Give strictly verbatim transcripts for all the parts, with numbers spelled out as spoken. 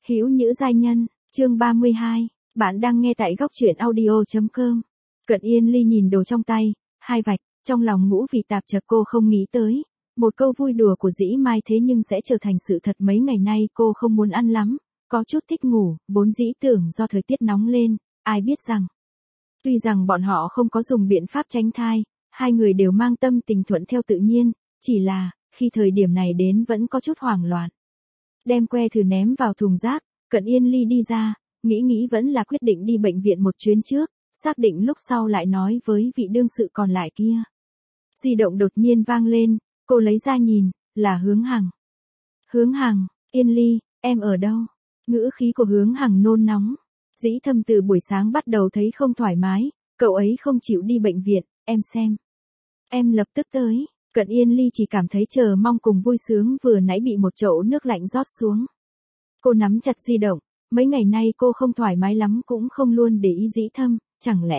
Hữu Nhữ giai nhân, chương ba mươi hai, bạn đang nghe tại góc truyện audio.com. Cận Yên Ly nhìn đồ trong tay, hai vạch, trong lòng ngũ vị tạp chập cô không nghĩ tới. Một câu vui đùa của Dĩ Mai thế nhưng sẽ trở thành sự thật mấy ngày nay cô không muốn ăn lắm, có chút thích ngủ, vốn dĩ tưởng do thời tiết nóng lên, ai biết rằng. Tuy rằng bọn họ không có dùng biện pháp tránh thai, hai người đều mang tâm tình thuận theo tự nhiên, chỉ là, khi thời điểm này đến vẫn có chút hoảng loạn. Đem que thử ném vào thùng rác, Cận Yên Ly đi ra, nghĩ nghĩ vẫn là quyết định đi bệnh viện một chuyến trước, xác định lúc sau lại nói với vị đương sự còn lại kia. Di động đột nhiên vang lên, cô lấy ra nhìn, là Hướng Hằng. Hướng Hằng, Yên Ly, em ở đâu? Ngữ khí của Hướng Hằng nôn nóng. Dĩ Thâm từ buổi sáng bắt đầu thấy không thoải mái, cậu ấy không chịu đi bệnh viện, em xem. Em lập tức tới. Cận Yên Ly chỉ cảm thấy chờ mong cùng vui sướng vừa nãy bị một chậu nước lạnh rót xuống. Cô nắm chặt di động, mấy ngày nay cô không thoải mái lắm cũng không luôn để ý Dĩ Thâm, chẳng lẽ.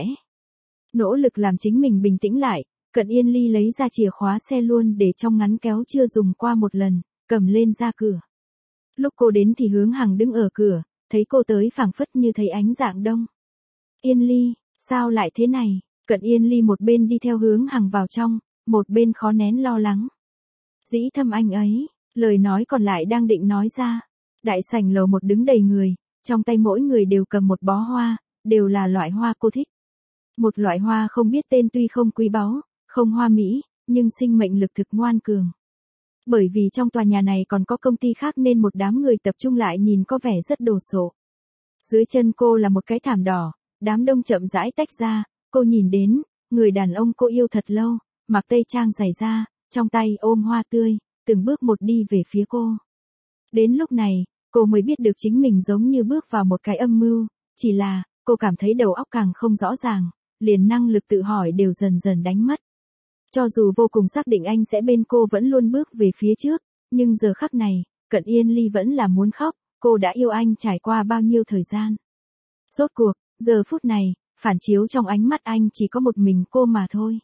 Nỗ lực làm chính mình bình tĩnh lại, Cận Yên Ly lấy ra chìa khóa xe luôn để trong ngắn kéo chưa dùng qua một lần, cầm lên ra cửa. Lúc cô đến thì Hướng Hằng đứng ở cửa, thấy cô tới phảng phất như thấy ánh dạng đông. Yên Ly, sao lại thế này? Cận Yên Ly một bên đi theo Hướng Hằng vào trong, một bên khó nén lo lắng. Dĩ Thâm anh ấy, lời nói còn lại đang định nói ra. Đại sảnh lầu một đứng đầy người, trong tay mỗi người đều cầm một bó hoa, đều là loại hoa cô thích. Một loại hoa không biết tên tuy không quý báu, không hoa mỹ, nhưng sinh mệnh lực thực ngoan cường. Bởi vì trong tòa nhà này còn có công ty khác nên một đám người tập trung lại nhìn có vẻ rất đồ sộ. Dưới chân cô là một cái thảm đỏ, đám đông chậm rãi tách ra, cô nhìn đến, người đàn ông cô yêu thật lâu, mặc tây trang dày da, trong tay ôm hoa tươi, từng bước một đi về phía cô. Đến lúc này, cô mới biết được chính mình giống như bước vào một cái âm mưu, chỉ là, cô cảm thấy đầu óc càng không rõ ràng, liền năng lực tự hỏi đều dần dần đánh mất. Cho dù vô cùng xác định anh sẽ bên cô vẫn luôn bước về phía trước, nhưng giờ khắc này, Cận Yên Ly vẫn là muốn khóc, cô đã yêu anh trải qua bao nhiêu thời gian. Rốt cuộc, giờ phút này, phản chiếu trong ánh mắt anh chỉ có một mình cô mà thôi.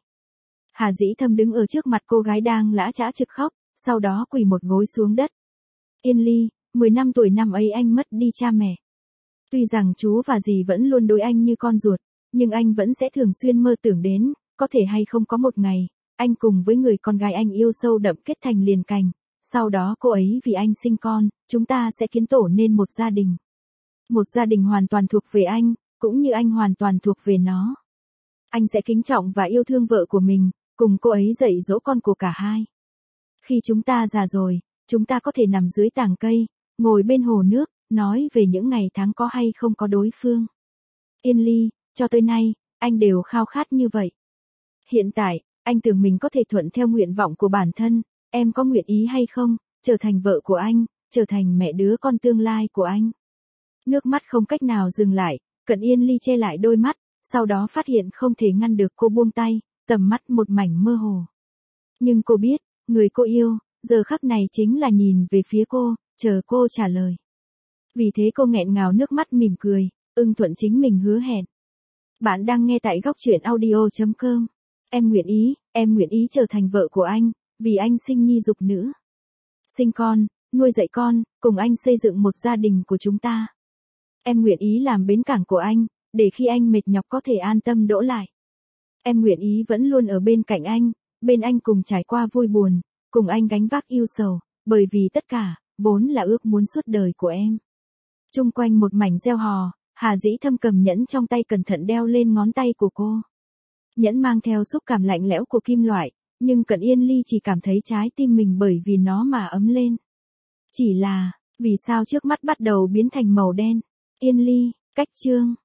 Hà Dĩ Thâm đứng ở trước mặt cô gái đang lã chã trực khóc, sau đó quỳ một gối xuống đất. Yên Ly, mười năm tuổi năm ấy anh mất đi cha mẹ. Tuy rằng chú và dì vẫn luôn đối anh như con ruột, nhưng anh vẫn sẽ thường xuyên mơ tưởng đến, có thể hay không có một ngày, anh cùng với người con gái anh yêu sâu đậm kết thành liền cành, sau đó cô ấy vì anh sinh con, chúng ta sẽ kiến tổ nên một gia đình. Một gia đình hoàn toàn thuộc về anh, cũng như anh hoàn toàn thuộc về nó. Anh sẽ kính trọng và yêu thương vợ của mình, cùng cô ấy dạy dỗ con của cả hai. Khi chúng ta già rồi, chúng ta có thể nằm dưới tàng cây, ngồi bên hồ nước, nói về những ngày tháng có hay không có đối phương. Yên Ly, cho tới nay, anh đều khao khát như vậy. Hiện tại, anh tưởng mình có thể thuận theo nguyện vọng của bản thân, em có nguyện ý hay không, trở thành vợ của anh, trở thành mẹ đứa con tương lai của anh. Nước mắt không cách nào dừng lại, Cận Yên Ly che lại đôi mắt, sau đó phát hiện không thể ngăn được cô buông tay, tầm mắt một mảnh mơ hồ. Nhưng cô biết, người cô yêu, giờ khắc này chính là nhìn về phía cô, chờ cô trả lời. Vì thế cô nghẹn ngào nước mắt mỉm cười, ưng thuận chính mình hứa hẹn. Bạn đang nghe tại góc truyện audio.com. Em nguyện ý, em nguyện ý trở thành vợ của anh, vì anh sinh nhi dục nữ. Sinh con, nuôi dạy con, cùng anh xây dựng một gia đình của chúng ta. Em nguyện ý làm bến cảng của anh, để khi anh mệt nhọc có thể an tâm đỗ lại. Em nguyện ý vẫn luôn ở bên cạnh anh, bên anh cùng trải qua vui buồn, cùng anh gánh vác yêu sầu, bởi vì tất cả, vốn là ước muốn suốt đời của em. Chung quanh một mảnh reo hò, Hà Dĩ Thâm cầm nhẫn trong tay cẩn thận đeo lên ngón tay của cô. Nhẫn mang theo xúc cảm lạnh lẽo của kim loại, nhưng Cận Yên Ly chỉ cảm thấy trái tim mình bởi vì nó mà ấm lên. Chỉ là, vì sao trước mắt bắt đầu biến thành màu đen? Yên Ly, cách chương.